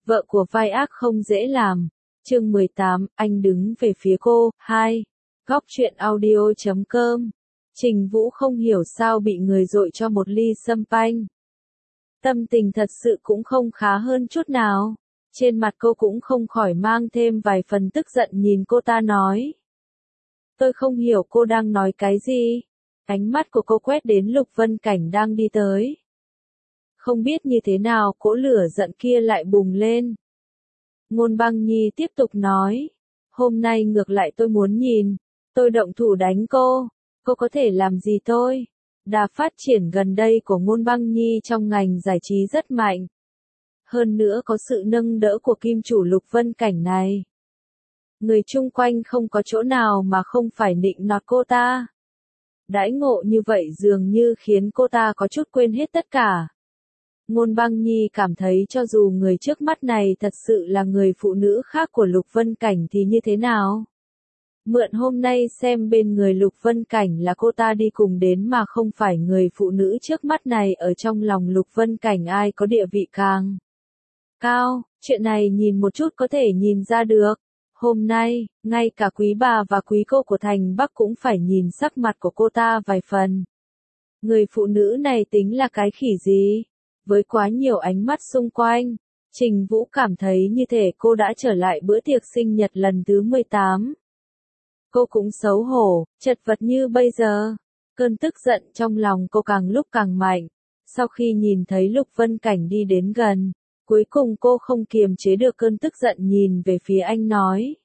Vợ của vai ác không dễ làm. Chương 18, anh đứng về phía cô. 2. Góc truyện audio.com. Trình Vũ không hiểu sao bị người dội cho một ly sâm panh. Tâm tình thật sự cũng không khá hơn chút nào. Trên mặt cô cũng không khỏi mang thêm vài phần tức giận nhìn cô ta nói. Tôi không hiểu cô đang nói cái gì. Ánh mắt của cô quét đến Lục Vân Cảnh đang đi tới. Không biết như thế nào cỗ lửa giận kia lại bùng lên. Ngôn Băng Nhi tiếp tục nói. Hôm nay ngược lại tôi muốn nhìn. Tôi động thủ đánh cô. Cô có thể làm gì tôi? Đà phát triển gần đây của Ngôn Băng Nhi trong ngành giải trí rất mạnh. Hơn nữa có sự nâng đỡ của kim chủ Lục Vân Cảnh này. Người chung quanh không có chỗ nào mà không phải nịnh nọt cô ta. Đãi ngộ như vậy dường như khiến cô ta có chút quên hết tất cả. Ngôn Băng Nhi cảm thấy cho dù người trước mắt này thật sự là người phụ nữ khác của Lục Vân Cảnh thì như thế nào? Mượn hôm nay xem bên người Lục Vân Cảnh là cô ta đi cùng đến mà không phải người phụ nữ trước mắt này, ở trong lòng Lục Vân Cảnh ai có địa vị càng cao, chuyện này nhìn một chút có thể nhìn ra được. Hôm nay, ngay cả quý bà và quý cô của thành Bắc cũng phải nhìn sắc mặt của cô ta vài phần. Người phụ nữ này tính là cái khỉ gì? Với quá nhiều ánh mắt xung quanh, Trình Vũ cảm thấy như thể cô đã trở lại bữa tiệc sinh nhật lần thứ 18. Cô cũng xấu hổ, chật vật như bây giờ. Cơn tức giận trong lòng cô càng lúc càng mạnh. Sau khi nhìn thấy Lục Vân Cảnh đi đến gần, cuối cùng cô không kiềm chế được cơn tức giận nhìn về phía anh nói.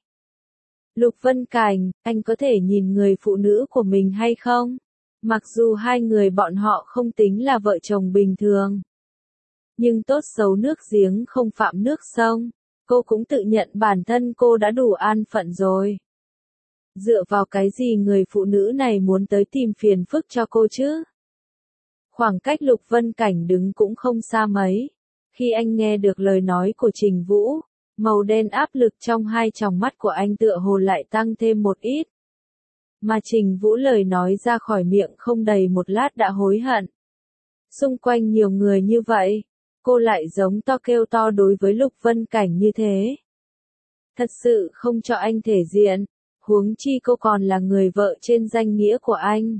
Lục Vân Cảnh, anh có thể nhìn người phụ nữ của mình hay không? Mặc dù hai người bọn họ không tính là vợ chồng bình thường. Nhưng tốt xấu nước giếng không phạm nước sông, cô cũng tự nhận bản thân cô đã đủ an phận rồi. Dựa vào cái gì người phụ nữ này muốn tới tìm phiền phức cho cô chứ? Khoảng cách Lục Vân Cảnh đứng cũng không xa mấy. Khi anh nghe được lời nói của Trình Vũ, màu đen áp lực trong hai tròng mắt của anh tựa hồ lại tăng thêm một ít. Mà Trình Vũ lời nói ra khỏi miệng không đầy một lát đã hối hận. Xung quanh nhiều người như vậy, cô lại giống to kêu to đối với Lục Vân Cảnh như thế. Thật sự không cho anh thể diện, huống chi cô còn là người vợ trên danh nghĩa của anh.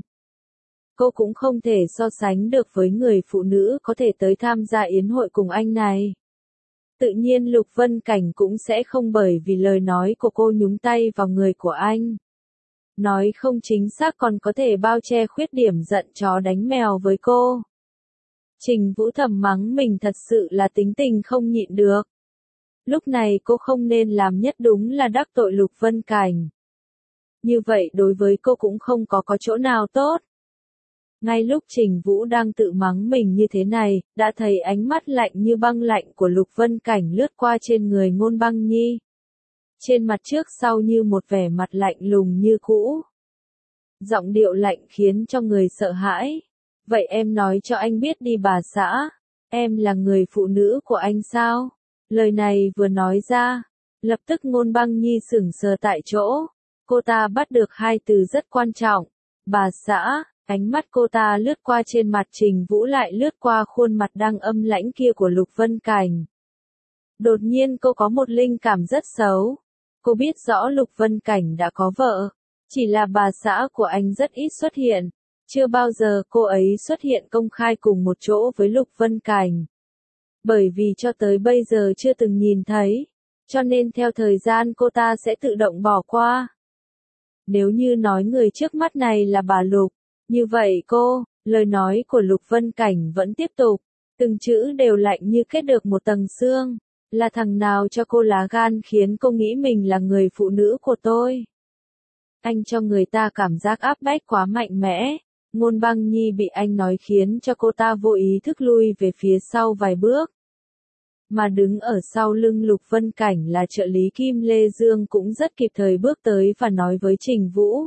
Cô cũng không thể so sánh được với người phụ nữ có thể tới tham gia yến hội cùng anh này. Tự nhiên Lục Vân Cảnh cũng sẽ không bởi vì lời nói của cô nhúng tay vào người của anh. Nói không chính xác còn có thể bao che khuyết điểm giận chó đánh mèo với cô. Trình Vũ thầm mắng mình thật sự là tính tình không nhịn được. Lúc này cô không nên làm nhất đúng là đắc tội Lục Vân Cảnh. Như vậy đối với cô cũng không có chỗ nào tốt. Ngay lúc Trình Vũ đang tự mắng mình như thế này, đã thấy ánh mắt lạnh như băng lạnh của Lục Vân Cảnh lướt qua trên người Ngôn Băng Nhi. Trên mặt trước sau như một vẻ mặt lạnh lùng như cũ. Giọng điệu lạnh khiến cho người sợ hãi. Vậy em nói cho anh biết đi bà xã, em là người phụ nữ của anh sao? Lời này vừa nói ra, lập tức Ngôn Băng Nhi sững sờ tại chỗ. Cô ta bắt được hai từ rất quan trọng. Bà xã, ánh mắt cô ta lướt qua trên mặt Trình Vũ lại lướt qua khuôn mặt đang âm lãnh kia của Lục Vân Cảnh. Đột nhiên cô có một linh cảm rất xấu. Cô biết rõ Lục Vân Cảnh đã có vợ, chỉ là bà xã của anh rất ít xuất hiện. Chưa bao giờ cô ấy xuất hiện công khai cùng một chỗ với Lục Vân Cảnh. Bởi vì cho tới bây giờ chưa từng nhìn thấy, cho nên theo thời gian cô ta sẽ tự động bỏ qua. Nếu như nói người trước mắt này là bà Lục, như vậy lời nói của Lục Vân Cảnh vẫn tiếp tục, từng chữ đều lạnh như kết được một tầng xương. Là thằng nào cho cô lá gan khiến cô nghĩ mình là người phụ nữ của tôi? Anh cho người ta cảm giác áp bách quá mạnh mẽ. Ngôn Băng Nhi bị anh nói khiến cho cô ta vô ý thức lui về phía sau vài bước. Mà đứng ở sau lưng Lục Vân Cảnh là trợ lý Kim Lê Dương cũng rất kịp thời bước tới và nói với Trình Vũ.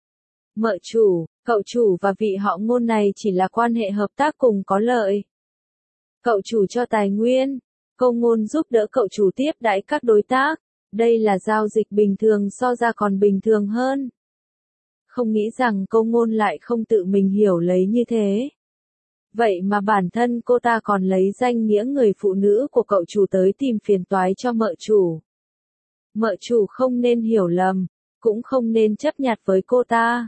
Mợ chủ, cậu chủ và vị họ Ngôn này chỉ là quan hệ hợp tác cùng có lợi. Cậu chủ cho tài nguyên, cô Ngôn giúp đỡ cậu chủ tiếp đãi các đối tác. Đây là giao dịch bình thường so ra còn bình thường hơn. Không nghĩ rằng cô Ngôn lại không tự mình hiểu lấy như thế. Vậy mà bản thân cô ta còn lấy danh nghĩa người phụ nữ của cậu chủ tới tìm phiền toái cho mợ chủ. Mợ chủ không nên hiểu lầm, cũng không nên chấp nhặt với cô ta.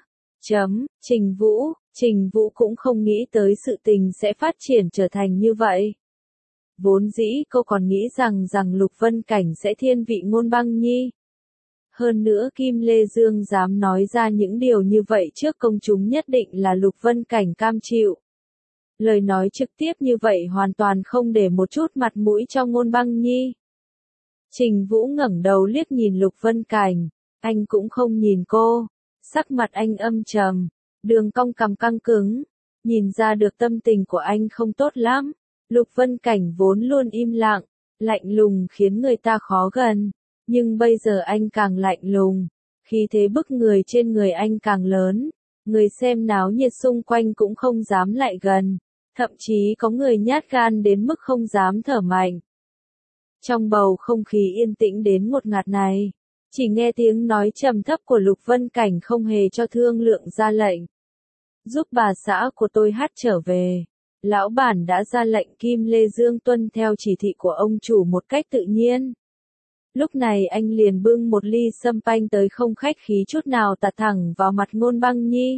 Trình Vũ cũng không nghĩ tới sự tình sẽ phát triển trở thành như vậy. Vốn dĩ cô còn nghĩ rằng Lục Vân Cảnh sẽ thiên vị Ngôn Băng Nhi. Hơn nữa Kim Lê Dương dám nói ra những điều như vậy trước công chúng nhất định là Lục Vân Cảnh cam chịu. Lời nói trực tiếp như vậy hoàn toàn không để một chút mặt mũi cho Ngôn Băng Nhi. Trình Vũ ngẩng đầu liếc nhìn Lục Vân Cảnh, anh cũng không nhìn cô, sắc mặt anh âm trầm, đường cong cằm căng cứng, nhìn ra được tâm tình của anh không tốt lắm. Lục Vân Cảnh vốn luôn im lặng, lạnh lùng khiến người ta khó gần, nhưng bây giờ anh càng lạnh lùng, khí thế bức người trên người anh càng lớn, người xem náo nhiệt xung quanh cũng không dám lại gần, thậm chí có người nhát gan đến mức không dám thở mạnh. Trong bầu không khí yên tĩnh đến ngột ngạt này, chỉ nghe tiếng nói trầm thấp của Lục Vân Cảnh không hề cho thương lượng ra lệnh. Giúp bà xã của tôi hát trở về. Lão bản đã ra lệnh Kim Lê Dương tuân theo chỉ thị của ông chủ một cách tự nhiên. Lúc này anh liền bưng một ly sâm panh tới không khách khí chút nào tạt thẳng vào mặt Ngôn Băng Nhi.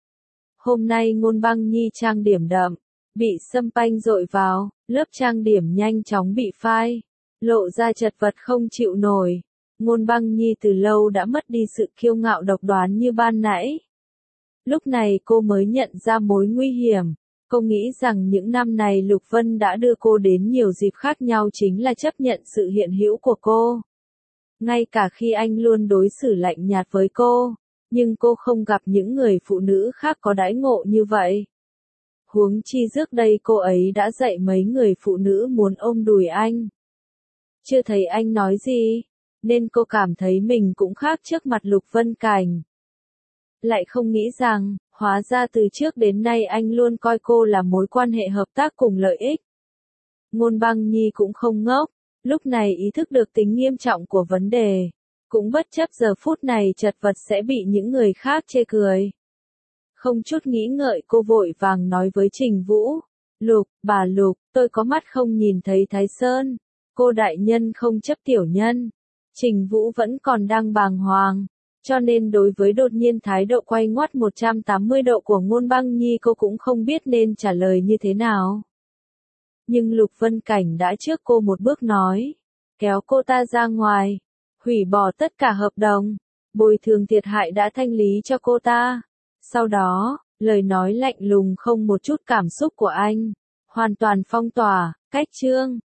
Hôm nay Ngôn Băng Nhi trang điểm đậm, bị sâm panh dội vào, lớp trang điểm nhanh chóng bị phai, lộ ra chật vật không chịu nổi. Ngôn Băng Nhi từ lâu đã mất đi sự kiêu ngạo độc đoán như ban nãy. Lúc này cô mới nhận ra mối nguy hiểm. Cô nghĩ rằng những năm này Lục Vân đã đưa cô đến nhiều dịp khác nhau chính là chấp nhận sự hiện hữu của cô. Ngay cả khi anh luôn đối xử lạnh nhạt với cô, nhưng cô không gặp những người phụ nữ khác có đãi ngộ như vậy. Huống chi trước đây cô ấy đã dạy mấy người phụ nữ muốn ôm đùi anh. Chưa thấy anh nói gì, nên cô cảm thấy mình cũng khác trước mặt Lục Vân Cảnh. Lại không nghĩ rằng, hóa ra từ trước đến nay anh luôn coi cô là mối quan hệ hợp tác cùng lợi ích. Ngôn Băng Nhi cũng không ngốc, lúc này ý thức được tính nghiêm trọng của vấn đề, cũng bất chấp giờ phút này chật vật sẽ bị những người khác chê cười. Không chút nghĩ ngợi cô vội vàng nói với Trình Vũ, bà Lục, tôi có mắt không nhìn thấy Thái Sơn, cô đại nhân không chấp tiểu nhân. Trình Vũ vẫn còn đang bàng hoàng. Cho nên đối với đột nhiên thái độ quay ngoắt 180 độ của Ngôn Băng Nhi cô cũng không biết nên trả lời như thế nào. Nhưng Lục Vân Cảnh đã trước cô một bước nói, kéo cô ta ra ngoài, hủy bỏ tất cả hợp đồng, bồi thường thiệt hại đã thanh lý cho cô ta. Sau đó, lời nói lạnh lùng không một chút cảm xúc của anh, hoàn toàn phong tỏa, cách chương.